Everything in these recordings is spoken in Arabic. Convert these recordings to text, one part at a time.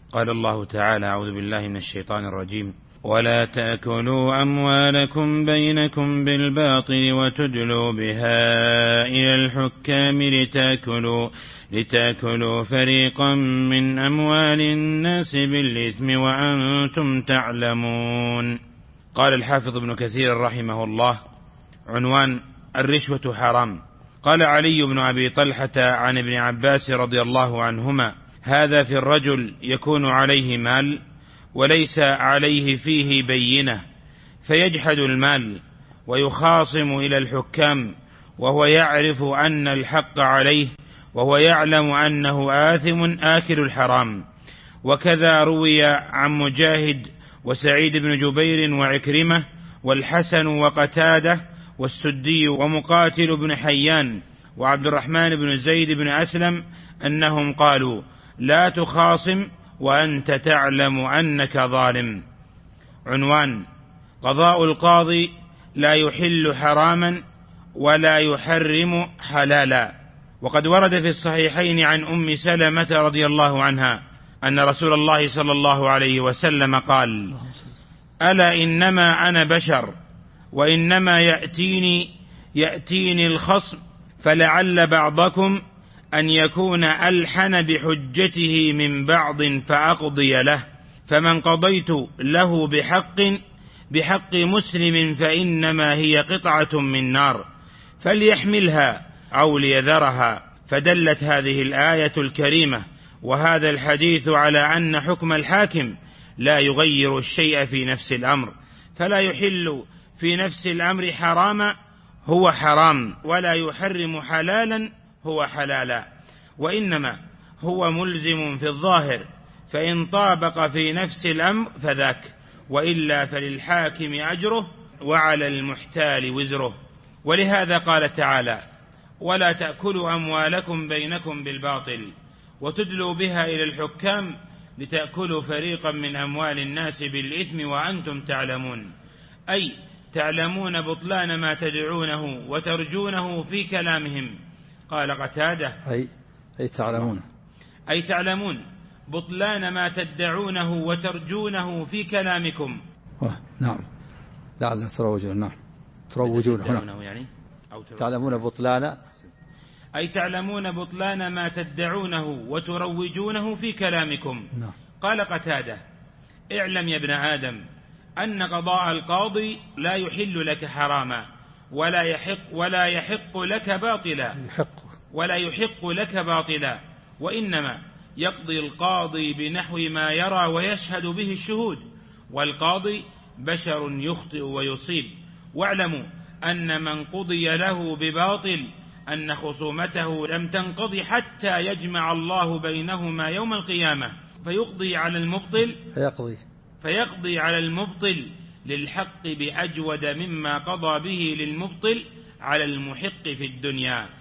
قال الله تعالى: أعوذ بالله من الشيطان الرجيم: ولا تأكلوا أموالكم بينكم بالباطل وتدلوا بها إلى الحكام لتأكلوا فريقا من أموال الناس بالإثم وأنتم تعلمون. قال الحافظ ابن كثير رحمه الله: عنوان: الرشوة حرام. قال علي بن أبي طلحة عن ابن عباس رضي الله عنهما: هذا في الرجل يكون عليه مال وليس عليه فيه بينة، فيجحد المال ويخاصم إلى الحكام وهو يعرف أن الحق عليه، وهو يعلم أنه آثم آكل الحرام. وكذا روي عن مجاهد وسعيد بن جبير وعكرمة والحسن وقتادة والسدي ومقاتل بن حيان وعبد الرحمن بن زيد بن أسلم أنهم قالوا: لا تخاصم وأنت تعلم أنك ظالم. عنوان: قضاء القاضي لا يحل حراما ولا يحرم حلالا. وقد ورد في الصحيحين عن أم سلمة رضي الله عنها أن رسول الله صلى الله عليه وسلم قال: ألا إنما أنا بشر وإنما يأتيني الخصم، فلعل بعضكم أن يكون ألحن بحجته من بعض فأقضي له، فمن قضيت له بحق مسلم فإنما هي قطعة من نار فليحملها أو ليذرها. فدلت هذه الآية الكريمة وهذا الحديث على أن حكم الحاكم لا يغير الشيء في نفس الأمر، فلا يحل في نفس الأمر حراما هو حرام، ولا يحرم حلالا هو حلالا، وإنما هو ملزم في الظاهر، فإن طابق في نفس الأمر فذاك، وإلا فللحاكم أجره وعلى المحتال وزره. ولهذا قال تعالى: ولا تأكلوا أموالكم بينكم بالباطل وتدلوا بها إلى الحكام لتأكلوا فريقا من أموال الناس بالإثم وأنتم تعلمون، أي تعلمون بطلان ما تدعونه وترجونه في كلامهم. قال قتادة: أي تعلمون بطلان ما تدعونه وترجونه في كلامكم. نعم، لعل تروجون يعني تعلمون بطلان، أي تعلمون بطلان ما تدعونه وتروجونه في كلامكم. نعم. قال قتادة: اعلم يا ابن آدم أن قضاء القاضي لا يحل لك حراما ولا يحق لك باطلا، وإنما يقضي القاضي بنحو ما يرى ويشهد به الشهود، والقاضي بشر يخطئ ويصيب. واعلموا أن من قضي له بباطل أن خصومته لم تنقضي حتى يجمع الله بينهما يوم القيامة، فيقضي على المبطل للحق بأجود مما قضى به للمبطل على المحق في الدنيا.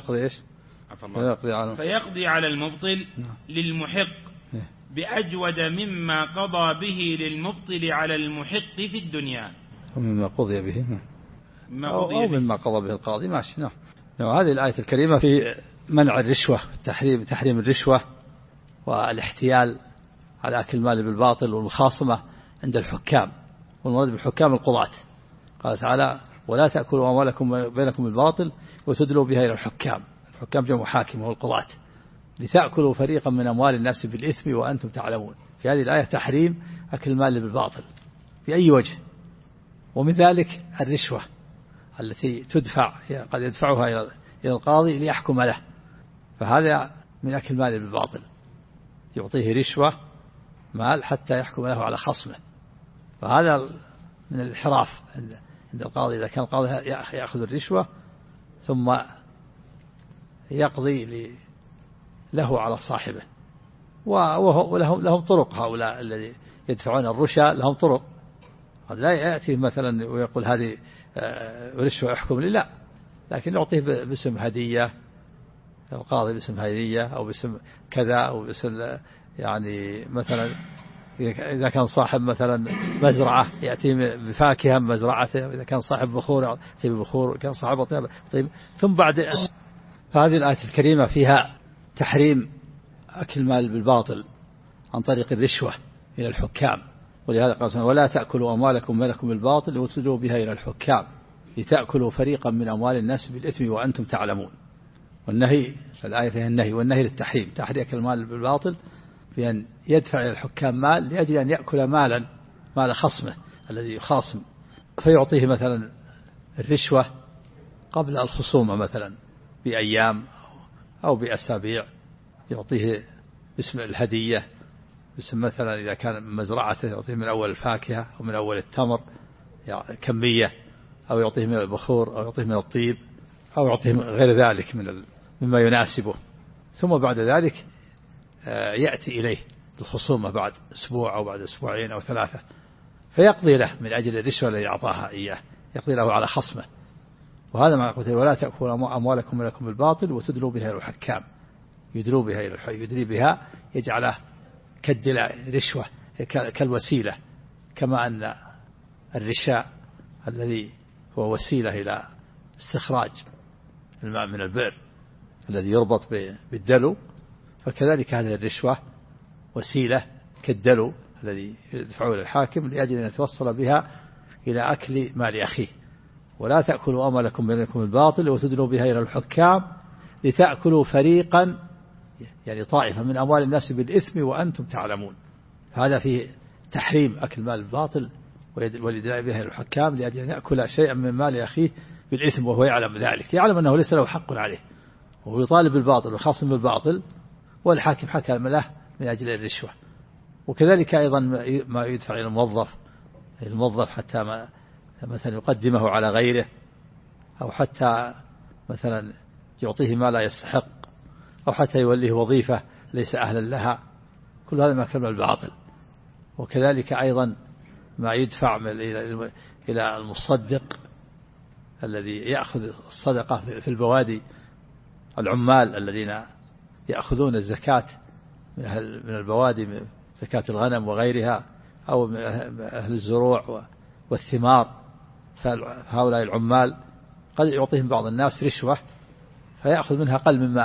فيقضي على المبطل للمحق بأجود مما قضى به للمبطل على المحق في الدنيا، ومما قضي به أو مما قضى به القاضي. ماشي. نعم. هذه الآية الكريمة في منع الرشوة، تحريم الرشوة والاحتيال على أكل المال بالباطل والمخاصمة عند الحكام، والمراد بالحكام القضاة. قال تعالى: ولا تأكلوا أموالكم بينكم بالباطل وتدلوا بها إلى الحكام جمع حاكم هو القضاة، لتأكلوا فريقا من أموال الناس بالإثم وأنتم تعلمون. في هذه الآية تحريم أكل المال بالباطل بأي وجه، ومن ذلك الرشوة التي تدفع، قد يدفعها إلى القاضي ليحكم له، فهذا من أكل المال بالباطل، يعطيه رشوة مال حتى يحكم له على خصمه، فهذا من الانحراف عند القاضي. إذا كان القاضي يأخذ الرشوة ثم يقضي له على صاحبه، ولهم طرق، هؤلاء الذي يدفعون الرشا لهم طرق، قد لا يأتي مثلا ويقول هذه رشوة احكم لي، لا، لكن يعطيه باسم هدية، القاضي باسم هدية أو باسم كذا أو باسم، يعني مثلا إذا كان صاحب مثلا مزرعة يأتي بفاكهة مزرعته، إذا كان صاحب بخور يأتي ببخور، كان صاحب طيب. ثم بعد هذه الآية الكريمة فيها تحريم أكل المال بالباطل عن طريق الرشوة إلى الحكام. ولهذا قال ولا تأكلوا أموالكم بينكم بالباطل وتدلوا بها إلى الحكام لتأكلوا فريقا من أموال الناس بالإثم وأنتم تعلمون. والنهي الآية فيها النهي، والنهي للتحريم، تحريم المال بالباطل في أن يدفع إلى الحكام مال لأجل أن يأكل مال خصمه الذي يخاصم، فيعطيه مثلا الرشوة قبل الخصومة مثلا بأيام أو بأسابيع، يعطيه باسم الهدية، باسم مثلا إذا كان من مزرعته يعطيه من أول الفاكهة أو من أول التمر يعني كمية، أو يعطيه من البخور أو يعطيه من الطيب أو يعطيه غير ذلك مما يناسبه. ثم بعد ذلك يأتي إليه الخصومة بعد أسبوع أو بعد أسبوعين أو 3 فيقضي له من أجل الرشوة التي أعطاها إياه، يقضي له على خصمه. وهذا ما قلت ولا تأكلوا أموالكم بينكم بالباطل وتدلوا بها إلى الحكام، يدلوا بها إلى الحكام، يدلي بها يجعله رشوة كالوسيلة، كما أن الرشاء الذي هو وسيلة إلى استخراج الماء من البئر الذي يربط بالدلو، فكذلك هذه الرشوة وسيلة كالدلو الذي يدفعه إلى الحاكم لأجل أن يتوصل بها إلى أكل مال أخيه. ولا تأكلوا أموالكم بينكم بالباطل وتدلوا بها إلى الحكام لتأكلوا فريقا يعني طائفة من أموال الناس بالإثم وأنتم تعلمون. هذا فيه تحريم أكل مال الباطل والإدلاء بها إلى الحكام لأجل أن يأكل شيئا من مال أخيه بالإثم وهو يعلم ذلك، يعلم أنه ليس له حق عليه وهو يطالب بالباطل وخاصم بالباطل، والحاكم حكم له من أجل الرشوة. وكذلك أيضا ما يدفع إلى الموظف حتى مثلا يقدمه على غيره، أو حتى مثلا يعطيه ما لا يستحق، أو حتى يوليه وظيفة ليس أهلا لها، كل هذا ما كان الباطل. وكذلك أيضا ما يدفع إلى المصدق الذي يأخذ الصدقة في البوادي، العمال الذين يأخذون الزكاة من البوادي، زكاة الغنم وغيرها، أو من أهل الزروع والثمار، فهؤلاء العمال قد يعطيهم بعض الناس رشوة فيأخذ منها أقل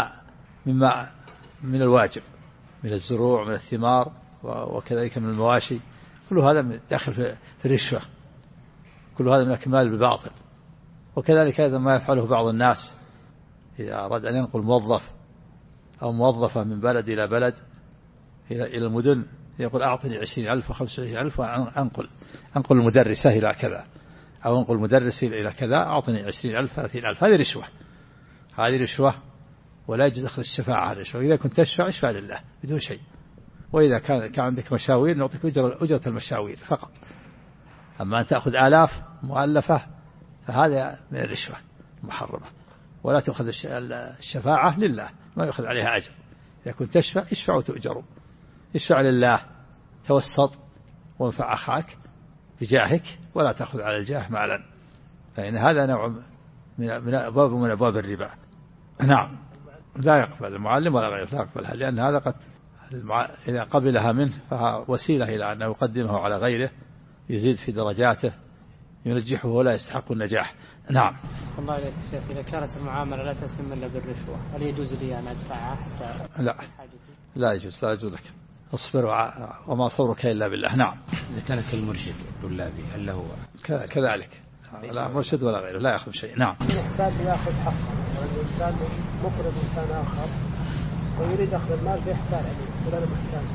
من الواجب من الزروع من الثمار وكذلك من المواشي، كل هذا داخل في الرشوة، كل هذا من أكمال بالباطل. وكذلك أيضا ما يفعله بعض الناس إذا أراد أن ينقل موظف أو موظفة من بلد إلى بلد إلى المدن، يقول أعطني 20,000 و25,000 وأنقل المدرسة إلى كذا، أو أنقل المدرس إلى كذا، أعطني 20,000 30,000. هذه رشوة ولا يجوز أخذ الشفاعة على الرشوة. إذا كنت تشفع لله بدون شيء، وإذا كان عندك مشاوير نعطيك أجرة المشاوير فقط. أما أن تأخذ آلاف مؤلفة فهذا من الرشوة محرمة. ولا تأخذ الشفاعة لله، ما يأخذ عليها أجر. إذا كنت تشفع اشفع وتؤجر، اشفع لله، توسط وانفع أخاك بجاهك، ولا تأخذ على الجاه مالا، فإن هذا نوع من أبواب الربا. نعم، لا يقبل المعلم ولا غيره، لا يقبلها، لأن هذا قد إذا قبلها منه فهي وسيلة إلى أنه يقدمه على غيره، يزيد في درجاته، ينجحه ولا يستحق النجاح. نعم. صلى الله عليه وسلم. إذا كانت المعاملة لا تتم إلا بالرشوة، هل يجوز لي أن أدفعها حتى لا يجوز لك، اصبر وما صبرك إلا بالله. نعم. إذا كان كالمرشد الطلابي هل له كذلك؟ لا مرشد ولا غيره لا يأخذ شيء. نعم. يحتاج يأخذ حقه، والإنسان مقرض إنسان آخر ويريد أخذ المال فيحتاج عليه، ولا محتاج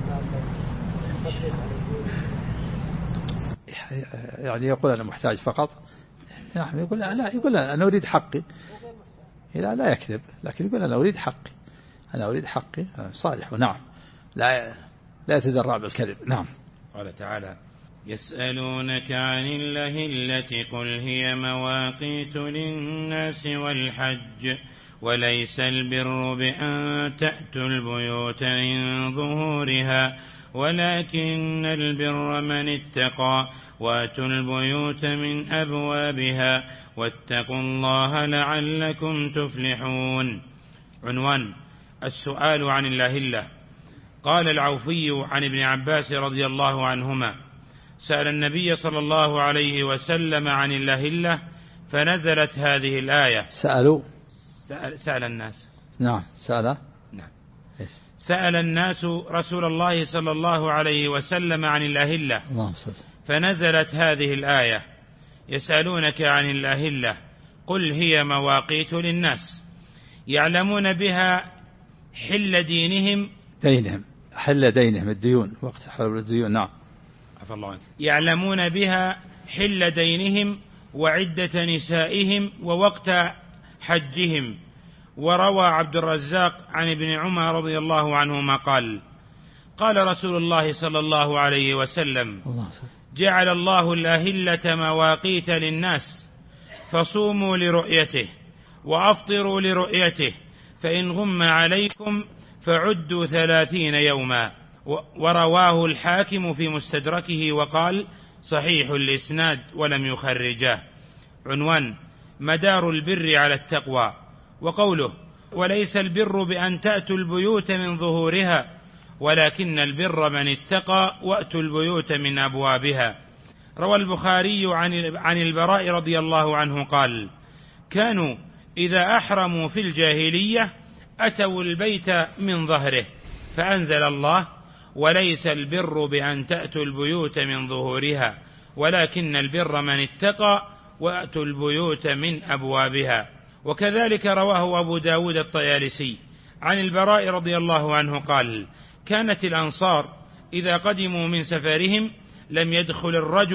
يعني يقول أنا محتاج فقط، نعم. يقول لا أنا أريد حقي، لا يكذب، لكن يقول أنا أريد حقي صالح. نعم، لا يتذرع بالكذب. نعم. قال تعالى يسألونك عن الأهلة قل هي مواقيت للناس والحج وليس البر بأن تأتوا البيوت من ظهورها ولكن البر من اتقى واتوا البيوت من أبوابها واتقوا الله لعلكم تفلحون. عنوان: السؤال عن الأهلة. قال العوفي عن ابن عباس رضي الله عنهما: سأل النبي صلى الله عليه وسلم عن الأهلة فنزلت هذه الآية. سأل الناس. نعم. سأل الناس رسول الله صلى الله عليه وسلم عن الأهلة، فنزلت هذه الآية: يسألونك عن الأهلة قل هي مواقيت للناس يعلمون بها حل دينهم حل دينهم الديون، وقت حل الديون. نعم. يعلمون بها حل دينهم وعدة نسائهم ووقت حجهم. وروى عبد الرزاق عن ابن عمر رضي الله عنهما قال: قال رسول الله صلى الله عليه وسلم: جعل الله الأهلة مواقيت للناس فصوموا لرؤيته وأفطروا لرؤيته، فإن غم عليكم فعدوا 30 يوما. ورواه الحاكم في مستدركه وقال: صحيح الإسناد ولم يخرجه. عنوان: مدار البر على التقوى. وقوله: وليس البر بأن تأتوا البيوت من ظهورها ولكن البر من اتقى وأتوا البيوت من أبوابها. روى البخاري عن البراء رضي الله عنه قال: كانوا إذا أحرموا في الجاهلية أتوا البيت من ظهره، فأنزل الله: وليس البر بأن تأتوا البيوت من ظهورها ولكن البر من اتقى وأتوا البيوت من أبوابها. وكذلك رواه أبو داود الطيالسي عن البراء رضي الله عنه قال: كانت الأنصار إذا قدموا من سفرهم لم يدخل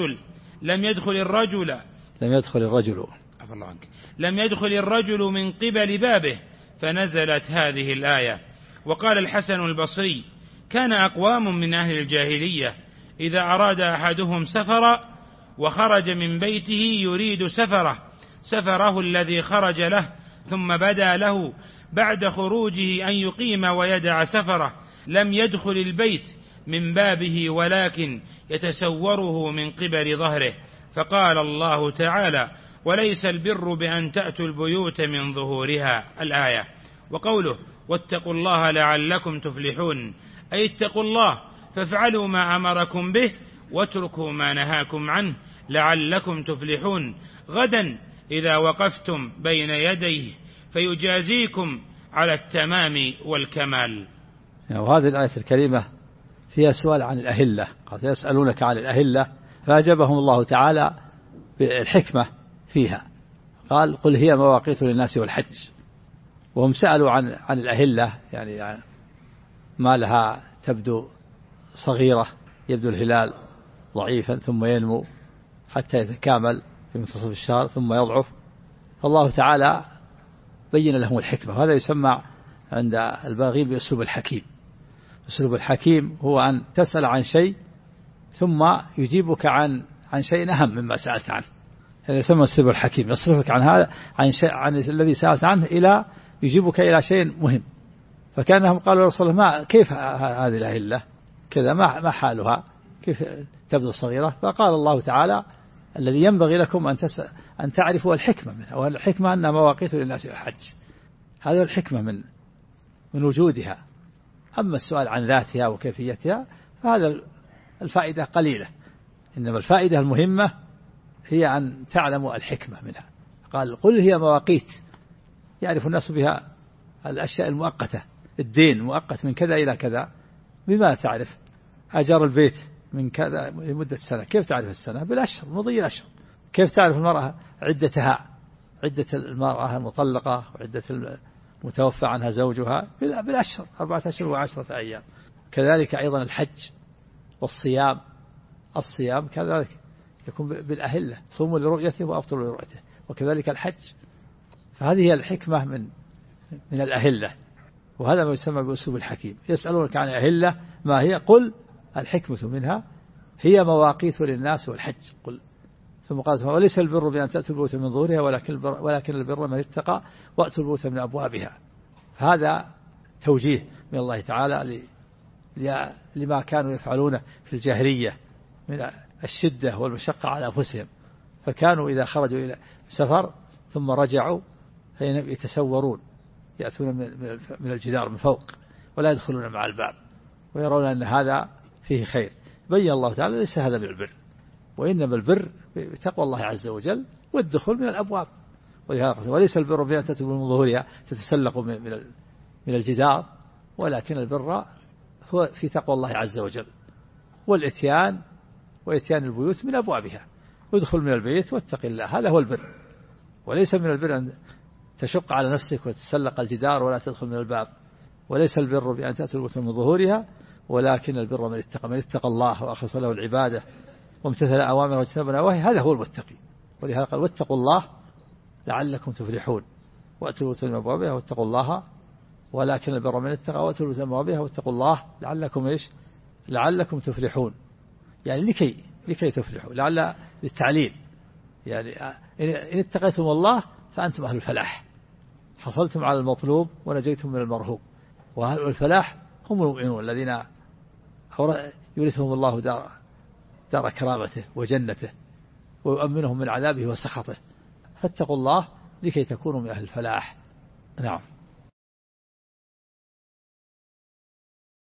الرجل من قبل بابه، فنزلت هذه الآية. وقال الحسن البصري: كان أقوام من أهل الجاهلية إذا أراد أحدهم سفرا وخرج من بيته يريد سفره الذي خرج له، ثم بدا له بعد خروجه أن يقيم ويدع سفره، لم يدخل البيت من بابه ولكن يتسوره من قبل ظهره. فقال الله تعالى: وليس البر بأن تأتوا البيوت من ظهورها، الآية. وقوله: واتقوا الله لعلكم تفلحون، أي اتقوا الله فافعلوا ما أمركم به واتركوا ما نهاكم عنه لعلكم تفلحون غدا إذا وقفتم بين يديه فيجازيكم على التمام والكمال. وهذه الآية الكريمة فيها سؤال عن الأهلة، قال: يسألونك عن الأهلة، فأجابهم الله تعالى بالحكمة فيها، قال: قل هي مواقيت للناس والحج. وهم سألوا عن الأهلة، يعني ما لها تبدو صغيرة، يبدو الهلال ضعيفا ثم ينمو حتى يتكامل في منتصف الشهر ثم يضعف. فالله تعالى بين لهم الحكمة، وهذا يسمى عند الباغين بأسلوب الحكيم. أسلوب الحكيم هو أن تسأل عن شيء ثم يجيبك عن شيء أهم مما سألت عنه، هذا يسمى أسلوب الحكيم، يصرفك عن هذا عن الذي سألت عنه إلى يجيبك إلى شيء مهم. فكانهم قالوا يا رسول الله: ما كيف هذه الأهلة كذا، ما حالها، كيف تبدو صغيرة؟ فقال الله تعالى: الذي ينبغي لكم أن تعرفوا الحكمة منها، والحكمة أن مواقيت للناس الحج، هذا الحكمة من وجودها. أما السؤال عن ذاتها وكيفيتها فهذا الفائدة قليلة، إنما الفائدة المهمة هي أن تعلموا الحكمة منها. قال: قل هي مواقيت، يعرف الناس بها الأشياء المؤقتة، الدين مؤقت من كذا إلى كذا. بما تعرف أجر البيت من كذا لمدة سنة، كيف تعرف السنة؟ بالأشهر، مضي الأشهر. كيف تعرف المرأة عدتها، عدة المرأة المطلقة وعدة المتوفى عنها زوجها؟ بالأشهر، 4 أشهر و10 أيام. كذلك أيضا الحج والصيام، الصيام كذلك يكون بالأهلة، صوموا لرؤيته وأفطروا لرؤيته، وكذلك الحج. فهذه هي الحكمة من الأهلة، وهذا ما يسمى بأسلوب الحكيم. يسألونك عن الأهلة ما هي؟ قل الحكمة منها هي مواقيت للناس والحج. قل ثم قال: وليس البر بأن تأتوا البيوت من ظهورها ولكن البر من اتقى وأتوا البيوت من أبوابها. فهذا توجيه من الله تعالى لما كانوا يفعلونه في الجاهلية من الشدة والمشقة على أنفسهم. فكانوا إذا خرجوا إلى سفر ثم رجعوا يتسورون، يأتون من الجدار من فوق ولا يدخلون مع الباب، ويرون أن هذا فيه خير. بين الله تعالى: ليس هذا بالبر، وإنما البر بتقوى الله عز وجل والدخول من الأبواب. وليس البر بأن تأتوا من ظهورها، تتسلقوا من الجدار ولكن البر هو في تقوى الله عز وجل، والإتيان وإتيان البيوت من أبوابها، ادخل من البيت واتق الله، هذا هو البر. وليس من البر أن تشق على نفسك وتسلق الجدار ولا تدخل من الباب، وليس البر بأن تأتي البيوت من ظهورها، ولكن البر من اتقى الله وأخلص له العبادة وامتثل أوامره واجتنب نواهيه، هذا هو المتقي. ولهذا قال واتقوا الله لعلكم تفلحون، وأتوا البيوت من أبوابها واتقوا الله، ولكن البر من اتقى وأتوا البيوت من أبوابها واتقوا الله لعلكم تفلحون، يعني لكي تفلحوا، لعل للتعليل، يعني إن اتقيتم الله فأنتم أهل الفلاح، حصلتم على المطلوب ونجيتم من المرهوب. وأهل الفلاح هم المؤمنون الذين يورثهم الله دار كرامته وجنته ويؤمنهم من عذابه وسخطه، فاتقوا الله لكي تكونوا من أهل الفلاح. نعم.